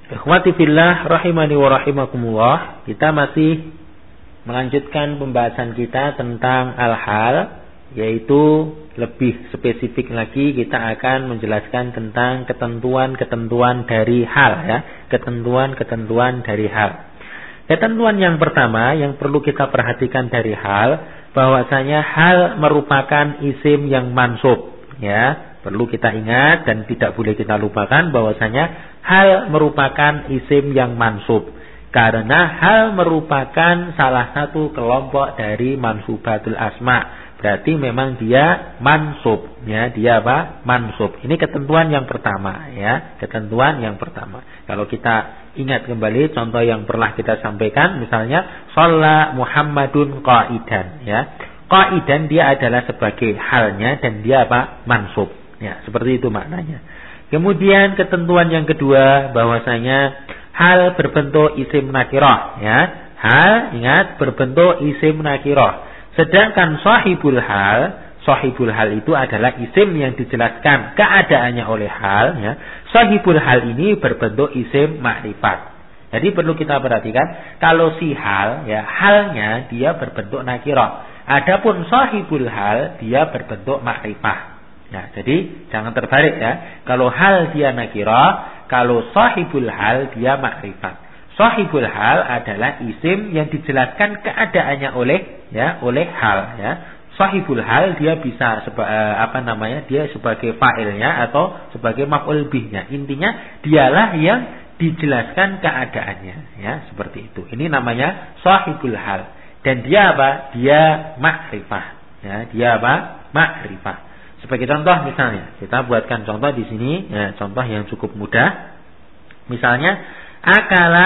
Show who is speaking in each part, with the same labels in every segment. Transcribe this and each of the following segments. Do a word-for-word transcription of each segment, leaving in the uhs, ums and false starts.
Speaker 1: Ikhwati fillah rahimani wa rahimakumullah, kita masih melanjutkan pembahasan kita tentang al-hal, yaitu lebih spesifik lagi kita akan menjelaskan tentang ketentuan-ketentuan dari hal, ya, ketentuan-ketentuan dari hal. Ketentuan yang pertama yang perlu kita perhatikan dari hal, bahwasanya hal merupakan isim yang mansub, ya. Perlu kita ingat dan tidak boleh kita lupakan bahwasanya hal merupakan isim yang mansub. Karena hal merupakan salah satu kelompok dari mansubatul asma. Berarti memang dia mansub, ya, dia apa? Mansub. Ini ketentuan yang pertama, ya, ketentuan yang pertama. Kalau kita ingat kembali contoh yang pernah kita sampaikan, misalnya shalla Muhammadun qa'idan, ya. Qa'idan dia adalah sebagai halnya dan dia apa? Mansub. Ya, seperti itu maknanya. Kemudian ketentuan yang kedua, bahwasanya hal berbentuk isim nakirah, ya. Hal, ingat, berbentuk isim nakirah. Sedangkan sahibul hal, sahibul hal itu adalah isim yang dijelaskan keadaannya oleh hal, ya. Sahibul hal ini berbentuk isim makrifat. Jadi perlu kita perhatikan, kalau si hal, ya, halnya dia berbentuk nakirah. Adapun sahibul hal dia berbentuk makrifah. Nah, jadi jangan terbalik, ya. Kalau hal dia nakirah, kalau sahibul hal dia makrifat. Sahibul hal adalah isim yang dijelaskan keadaannya oleh, ya, oleh hal, ya. Sahibul hal dia bisa seba, apa namanya? Dia sebagai fa'ilnya atau sebagai maf'ul bihnya. Intinya dialah yang dijelaskan keadaannya, ya, seperti itu. Ini namanya sahibul hal. Dan dia apa? Dia makrifah. Ya, dia apa? Makrifah. Sebagai contoh misalnya, kita buatkan contoh di sini, ya, contoh yang cukup mudah. Misalnya, akala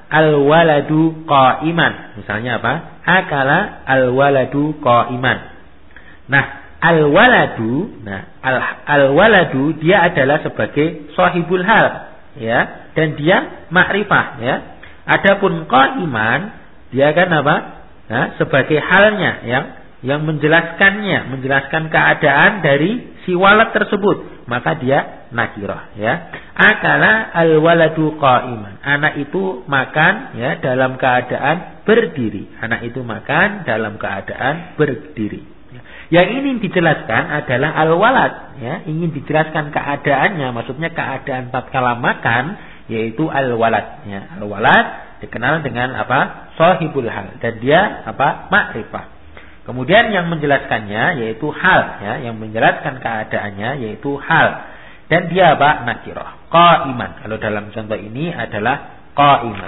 Speaker 1: al-waladu qa'iman. Misalnya apa? Akala al-waladu qa'iman. Nah, al-waladu, nah, al-waladu dia adalah sebagai sahibul hal, ya, dan dia makrifah, ya. Adapun qa'iman, dia kan apa? Nah, sebagai halnya yang yang menjelaskannya, menjelaskan keadaan dari si walad tersebut, maka dia nakirah, ya. Akala al-waladu qa'iman. Anak itu makan, ya, dalam keadaan berdiri. Anak itu makan dalam keadaan berdiri. Yang ingin dijelaskan adalah al-walad, ya, ingin dijelaskan keadaannya, maksudnya keadaan tatkala makan, yaitu al-walad, ya. Al-walad dikenal dengan apa? Sahibul hal, dan dia apa? Makrifah. Kemudian yang menjelaskannya yaitu hal, ya, yang menjelaskan keadaannya yaitu hal, dan dia apa? Nakirah, qa'iman. Kalau dalam contoh ini adalah qa'iman.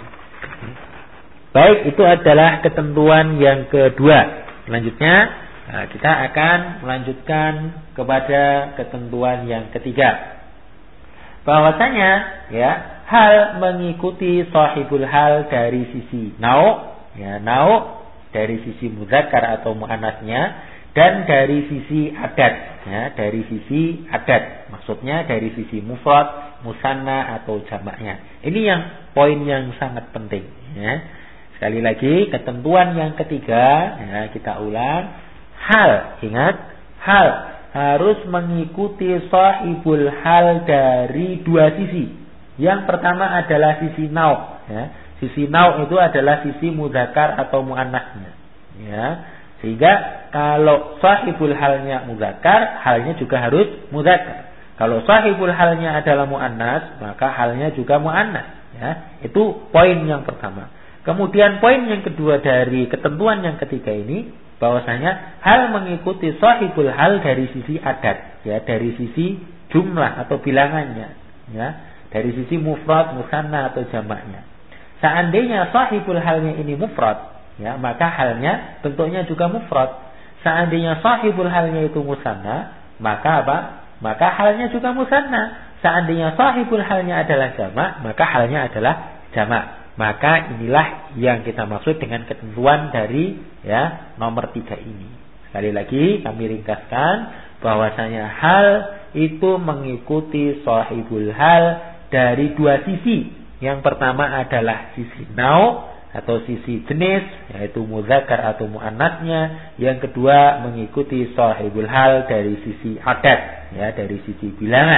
Speaker 1: Baik, itu adalah ketentuan yang kedua. Selanjutnya nah, kita akan melanjutkan kepada ketentuan yang ketiga. Bahwasanya, ya, hal mengikuti sahibul hal dari sisi nau', ya, nau' dari sisi mudzakkar atau muannasnya, dan dari sisi adat, ya, dari sisi adat, maksudnya dari sisi mufrad, musanna atau jamaknya. Ini yang poin yang sangat penting, ya. Sekali lagi ketentuan yang ketiga, ya, kita ulang, hal, ingat, hal harus mengikuti sahibul hal dari dua sisi. Yang pertama adalah sisi nau', ya. Sisi nau' itu adalah sisi mudzakkar atau muannasnya, ya. Sehingga kalau sahibul halnya mudzakkar, halnya juga harus mudzakkar. Kalau sahibul halnya adalah muannas, maka halnya juga muannas, ya. Itu poin yang pertama. Kemudian poin yang kedua dari ketentuan yang ketiga ini, bahwasanya hal mengikuti sahibul hal dari sisi adat, ya, dari sisi jumlah atau bilangannya, ya, dari sisi mufrad, musanna atau jamaknya. Seandainya sahibul halnya ini mufrad, ya, maka halnya bentuknya juga mufrad. Seandainya sahibul halnya itu musanna, maka apa? Maka halnya juga musanna. Seandainya sahibul halnya adalah jamak, maka halnya adalah jamak. Maka inilah yang kita maksud dengan ketentuan dari, ya, nomor tiga ini. Sekali lagi kami ringkaskan bahwasanya hal itu mengikuti sahibul hal dari dua sisi. Yang pertama adalah sisi nau' atau sisi jenis, yaitu mudzakkar atau muannasnya. Yang kedua mengikuti sahibul hal dari sisi adat, ya, dari sisi bilangan.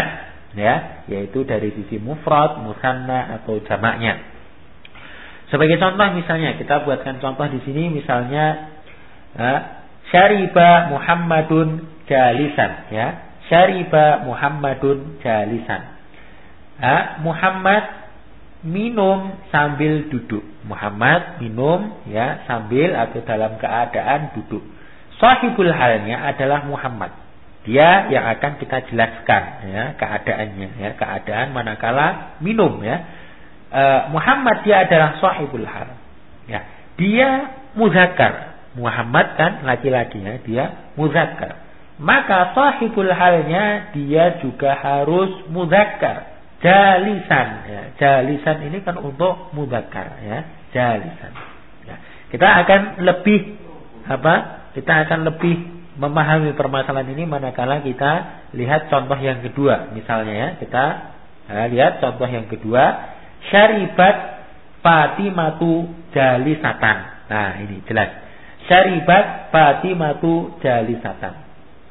Speaker 1: ya, yaitu dari sisi mufrad, musanna atau jamaknya. Sebagai contoh misalnya kita buatkan contoh di sini misalnya uh, syariba Muhammadun jalisan, ya. Syariba Muhammadun jalisan. Uh, Muhammad minum sambil duduk. Muhammad minum ya sambil atau dalam keadaan duduk. Sahibul halnya adalah Muhammad. Dia yang akan kita jelaskan ya keadaannya ya, keadaan manakala minum ya. E, Muhammad dia adalah sahibul hal. Ya, dia muzakkar. Muhammad kan laki-laki ya, dia muzakkar. Maka sahibul halnya dia juga harus muzakkar. Jalisan ya. Jalisan ini kan untuk muzakkar ya, jalisan. Ya. Kita akan lebih apa? Kita akan lebih memahami permasalahan ini manakala kita lihat contoh yang kedua. Misalnya ya, kita nah, lihat contoh yang kedua, syaribat Fatimatu jalisatan. Nah, ini jelas. Syaribat Fatimatu jalisatan.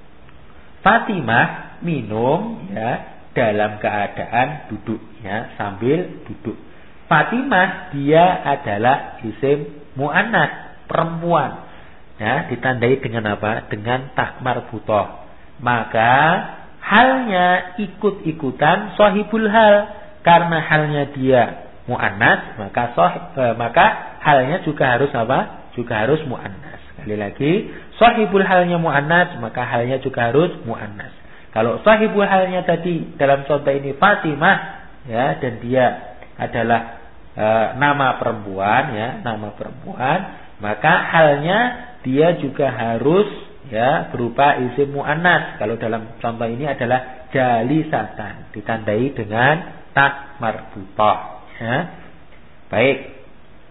Speaker 1: Fatimah minum ya dalam keadaan duduk ya, sambil duduk. Fatimah dia adalah isim muannas, perempuan. Ya, ditandai dengan apa? Dengan tak marbutah. Maka halnya ikut-ikutan sahibul hal. Karena halnya dia muannas, maka sahib, eh, maka halnya juga harus apa? Juga harus muannas. Sekali lagi, sahibul halnya muannas, maka halnya juga harus muannas. Kalau sahibul halnya tadi dalam contoh ini Fatimah ya, dan dia adalah e, nama perempuan ya, nama perempuan, maka halnya dia juga harus ya berupa isim muannas. Kalau dalam contoh ini adalah jalisatan, ditandai dengan tak marbutah ya. Baik.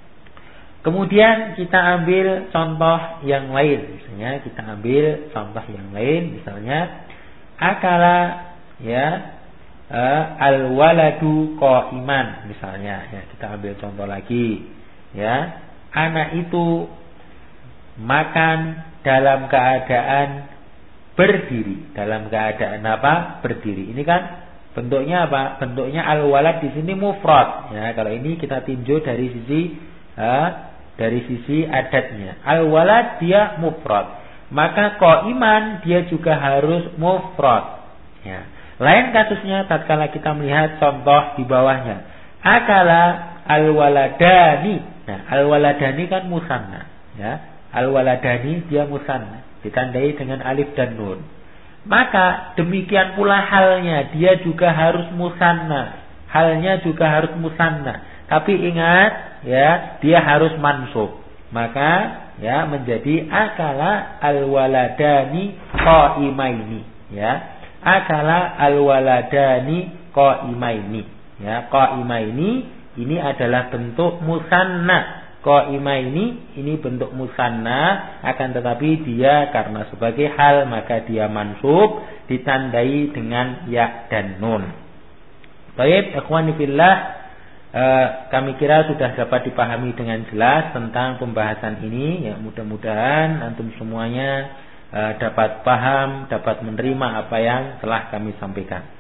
Speaker 1: Kemudian kita ambil contoh yang lain. Misalnya kita ambil contoh yang lain, misalnya akala ya uh, al-waladu qa'iman misalnya ya, kita ambil contoh lagi ya, anak itu makan dalam keadaan berdiri. Dalam keadaan apa? Berdiri. Ini kan bentuknya apa? Bentuknya al-walad di sini mufrad ya. Kalau ini kita tinjau dari sisi uh, dari sisi adatnya. Al-walad dia mufrad. Maka qa'iman dia juga harus mufrad. Ya. Lain kasusnya tatkala kita melihat contoh di bawahnya. Akala al-waladani. Nah, al-waladani kan musanna, ya. Al-waladani dia musanna, ditandai dengan alif dan nun. Maka demikian pula halnya, dia juga harus musanna. Halnya juga harus musanna. Tapi ingat, ya, dia harus mansub. Maka ya menjadi akala al-waladani qa'imaini ya. Akala al-waladani qa'imaini ya. Qa'imaini ini adalah bentuk musanna. Qa'imaini ini bentuk musanna, akan tetapi dia karena sebagai hal maka dia mansub, ditandai dengan ya dan nun. Baik, ikhwani fillah, Eh, kami kira sudah dapat dipahami dengan jelas tentang pembahasan ini ya. Mudah-mudahan antum semuanya eh, dapat paham, dapat menerima apa yang telah kami sampaikan.